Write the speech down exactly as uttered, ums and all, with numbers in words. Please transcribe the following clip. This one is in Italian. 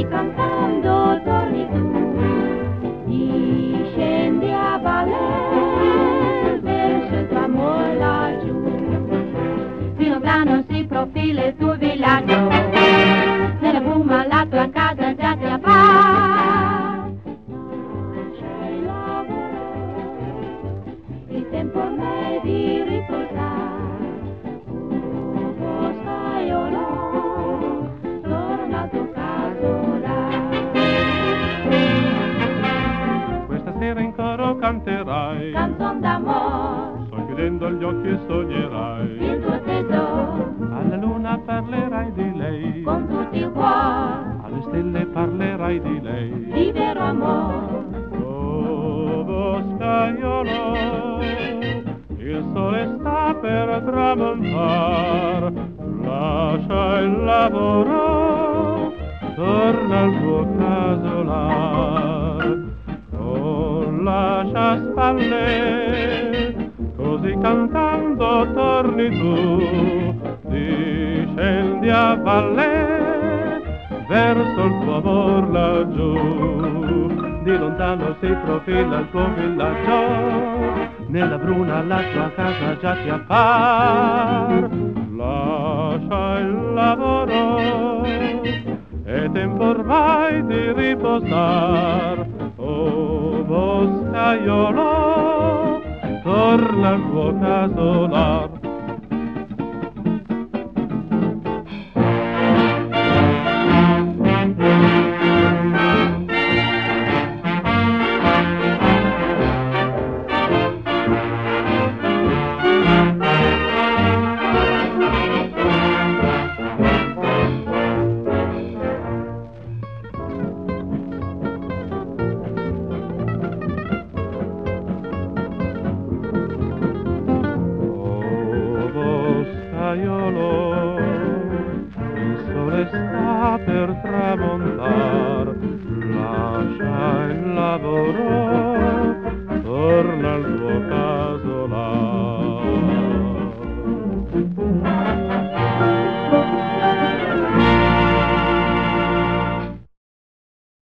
così cantando torni tu, discendi a valle verso il tuo amore laggiù. Piano piano si profila il tuo villaggio, nella bruma la tua casa già ti appare. Lascia il lavoro, il tempo ormai di riposare. Oh, scaiolo, torna al tuo casolare. Questa sera in coro canterai Canzon d'amore, chiudendo gli occhi e sognerai il tuo tesoro, alla luna parlerai di lei, con tutto il cuore, alle stelle parlerai di lei, di vero amore. oh boscaiolo, il sole sta per tramontar, lascia il lavoro, torna al tuo casolar, oh lascia spalle, così cantando torni tu, discendi a valle verso il tuo amor laggiù. Di lontano si profila il tuo villaggio, nella bruna la tua casa già ti appar. Lascia il lavoro, è tempo ormai di riposar, oh boscaiolo, torna al tuo casolar. Il sole sta per tramontar, lascia il lavoro, torna al tuo casolar.